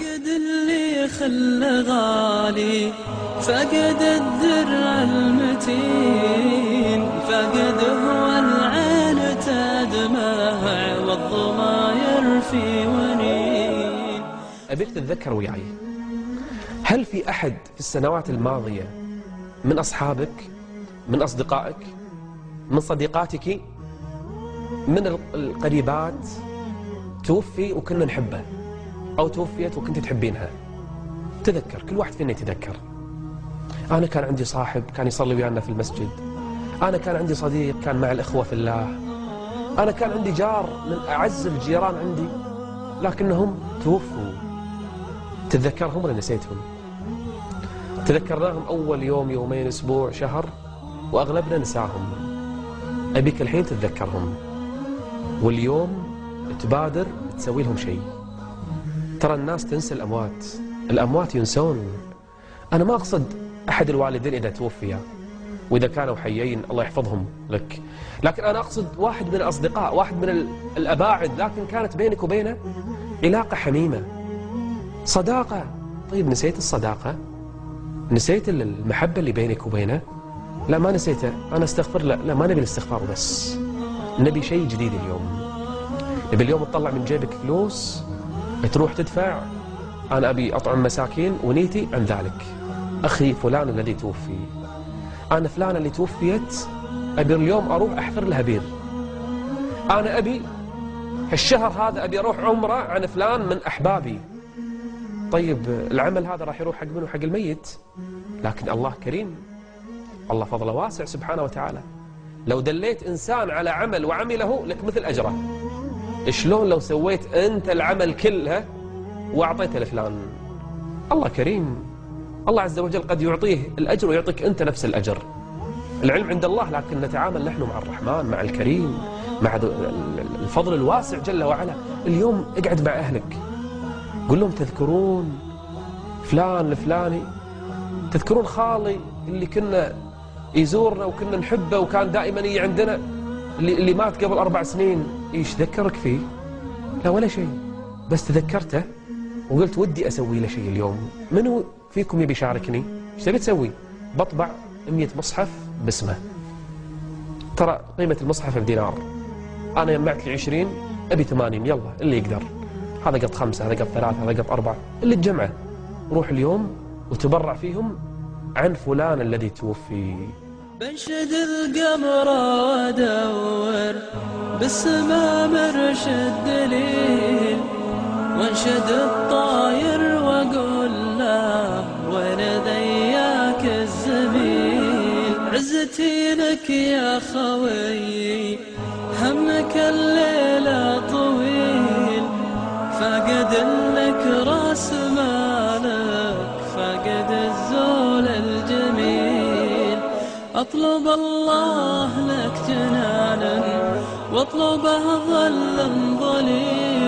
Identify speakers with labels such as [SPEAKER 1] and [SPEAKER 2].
[SPEAKER 1] فقد اللي خل غالي، فقد الدرع المتين، فقد هو العين تدمع والضماير في ونين.
[SPEAKER 2] أبيك تتذكر وياي، هل في أحد في السنوات الماضية من أصحابك، من أصدقائك، من صديقاتك، من القريبات توفي وكنا نحبه، أو توفيت وكنت تحبينها؟ تذكر، كل واحد فينا يتذكر. أنا كان عندي صاحب كان يصلي ويانا في المسجد، أنا كان عندي صديق كان مع الإخوة في الله، أنا كان عندي جار من أعز الجيران عندي، لكنهم توفوا. تتذكرهم ولا نسيتهم؟ تذكرناهم أول يوم، يومين، أسبوع، شهر، وأغلبنا نساهم. أبيك الحين تتذكرهم، واليوم تبادر تسوي لهم شيء. ترى الناس تنسى الأموات، الأموات ينسون. أنا ما أقصد أحد الوالدين إذا توفيا، وإذا كانوا حيين الله يحفظهم لك، لكن أنا أقصد واحد من الأصدقاء، واحد من الأباعد، لكن كانت بينك وبينه علاقة حميمة، صداقة. طيب نسيت الصداقة؟ نسيت المحبة اللي بينك وبينه؟ لا ما نسيته، أنا استغفر. لا ما نبي الاستغفار بس، نبي شيء جديد اليوم. نبي اليوم تطلع من جيبك فلوس تروح تدفع. أنا أبي أطعم مساكين ونيتي عن ذلك. أخي فلان الذي توفي، أنا فلانة اللي توفيت أبي اليوم أروح أحفر لها بير. أنا أبي هالشهر هذا أبي أروح عمرة عن فلان من أحبابي. طيب العمل هذا راح يروح حق منه؟ حق الميت. لكن الله كريم، الله فضله واسع سبحانه وتعالى. لو دليت إنسان على عمل وعمله لك مثل أجره. شلون لو سويت أنت العمل كله وأعطيته لفلان؟ الله كريم، الله عز وجل قد يعطيه الأجر ويعطيك أنت نفس الأجر. العلم عند الله، لكن نتعامل نحن مع الرحمن، مع الكريم، مع الفضل الواسع جل وعلا. اليوم اقعد مع أهلك، قل لهم تذكرون فلان الفلاني؟ تذكرون خالي اللي كنا يزورنا وكنا نحبه وكان دائما يجي عندنا، اللي مات قبل 4 سنين؟ ايش ذكرك فيه؟ لا ولا شيء، بس تذكرته وقلت ودي أسوي له شيء اليوم. منو فيكم يبي يشاركني؟ ايش تبي تسوي؟ بطبع 100 مصحف باسمه. ترى قيمة المصحف بدينار، أنا جمعت لي 20، أبي 80، يلا اللي يقدر. هذا قط 5، هذا قط 3، هذا قط 4، اللي تجمعه روح اليوم وتبرع فيهم عن فلان الذي توفي.
[SPEAKER 1] بنشد القمر وادور بالسما مرشد دليل، وانشد الطاير واقول له وين ذياك الزميل. عزتي لك يا خوي، همك الليلة طويل، فقد لك راس مالك، فقد الزول الجميل. اطلب الله لك جنانا واطلبه ظلا ظليل،